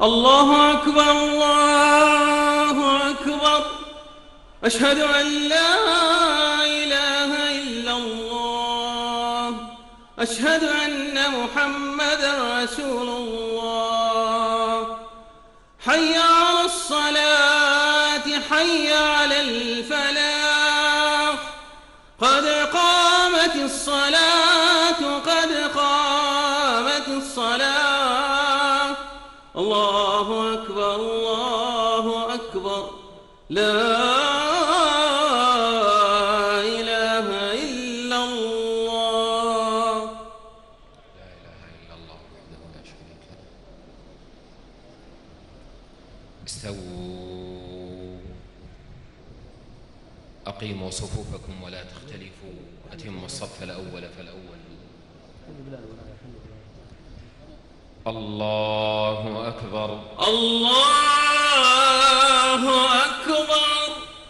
الله أكبر الله أكبر. أشهد أن لا إله إلا الله. أشهد أن محمدًا رسول الله. حي على الصلاة حي على الفلاح. قد قامت الصلاة قد قامت الصلاة. الله أكبر الله أكبر. لا إله إلا الله. لا إله إلا الله وحده لا شريك له. استووا أقيموا صفوفكم ولا تختلفوا. أتموا الصف الأول فالأول. الله أكبر الله أكبر.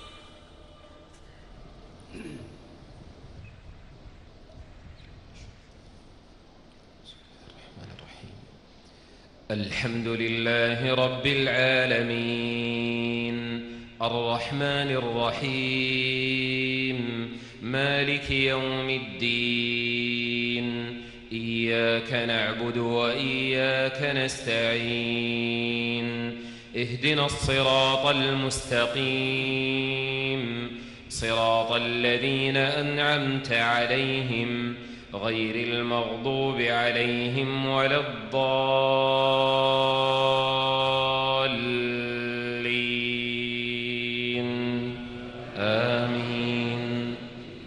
الرحمن الرحيم. الحمد لله رب العالمين الرحمن الرحيم مالك يوم الدين. إياك نعبد وإياك نستعين. اهدنا الصراط المستقيم صراط الذين أنعمت عليهم غير المغضوب عليهم ولا الضالين. آمين.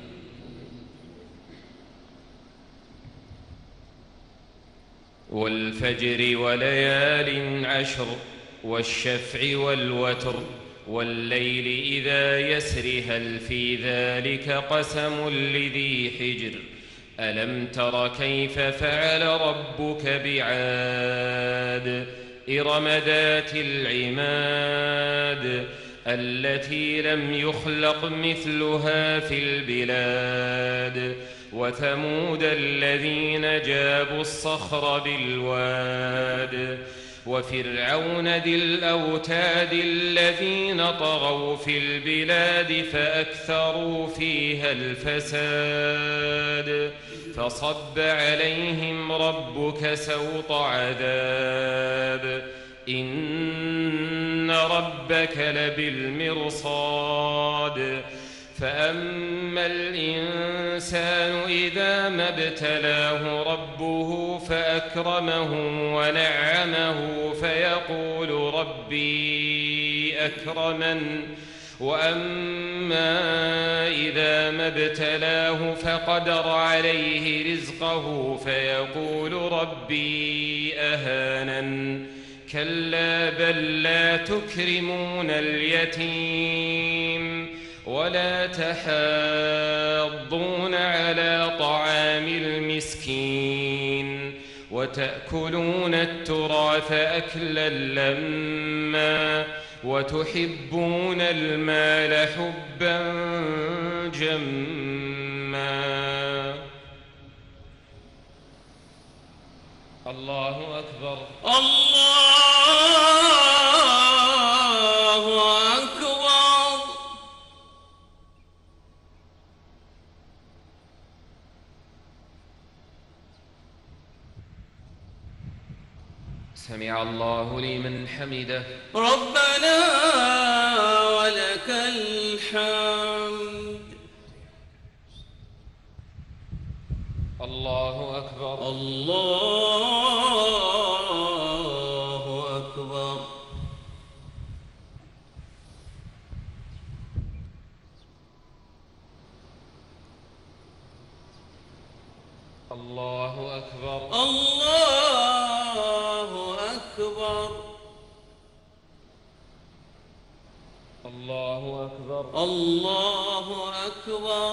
والفجر وليال عشر والشفع والوتر والليل إذا يسر هل في ذلك قسم لذي حجر. ألم تر كيف فعل ربك بعاد إرم ذات العماد التي لم يخلق مثلها في البلاد. وثمود الذين جابوا الصخر بالواد. وفرعون ذي الأوتاد الذين طغوا في البلاد فأكثروا فيها الفساد. فصب عليهم ربك سوط عذاب إن ربك لبالمرصاد. فأما الإنسان إذا ما ابتلاه ربه فأكرمه ونعمه فيقول ربي أكرمن. وأما إذا ما ابتلاه فقدر عليه رزقه فيقول ربي أهانن. كلا بل لا تكرمون اليتيم ولا تحاضون على طعام المسكين وتأكلون التراث أكلا لما وتحبون المال حبا جما. الله أكبر الله أكبر. سمع الله لمن حمده. ربنا ولك الحمد. الله أكبر الله أكبر. الله أكبر الله أكبر. الله أكبر الله أكبر.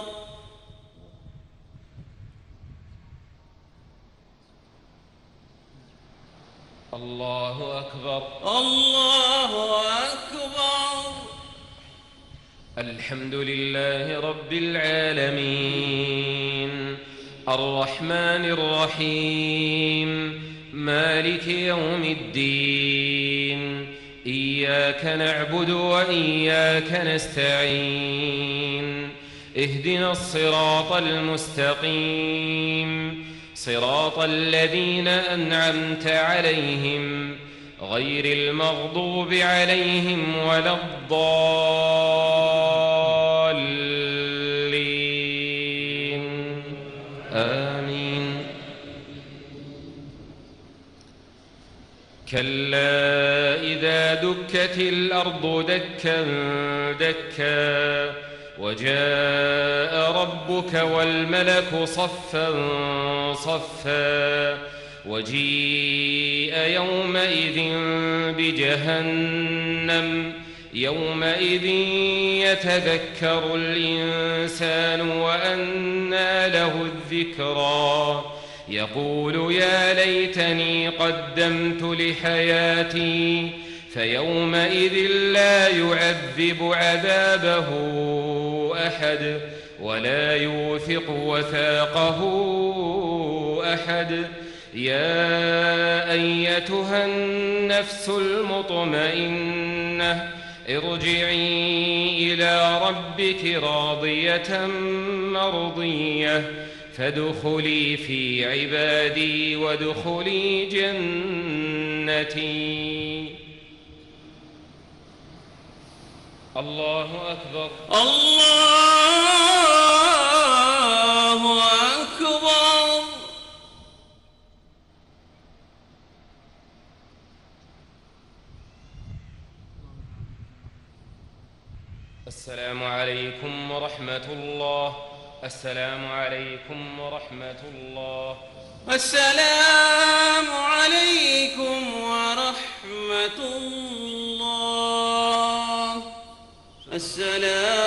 الله أكبر الله أكبر. الحمد لله رب العالمين الرحمن الرحيم مالك يوم الدين إياك نعبد وإياك نستعين اهدنا الصراط المستقيم صراط الذين أنعمت عليهم غير المغضوب عليهم ولا الضالين آمين. كلا إذا دكت الأرض دكا دكا وجاء ربك والملك صفا صفا وجيء يومئذ بجهنم يومئذ يتذكر الإنسان وأنى له الذكرى يقول يا ليتني قدمت لحياتي فيومئذ لا يعذب عذابه أحد ولا يوثق وثاقه أحد. يا أيتها النفس المطمئنة ارجعي إلى ربك راضية مرضية فادخلي في عبادي وادخلي جنتي. الله أكبر الله أكبر. السلام عليكم ورحمة الله. السلام عليكم ورحمة الله. السلام عليكم ورحمة الله. السلام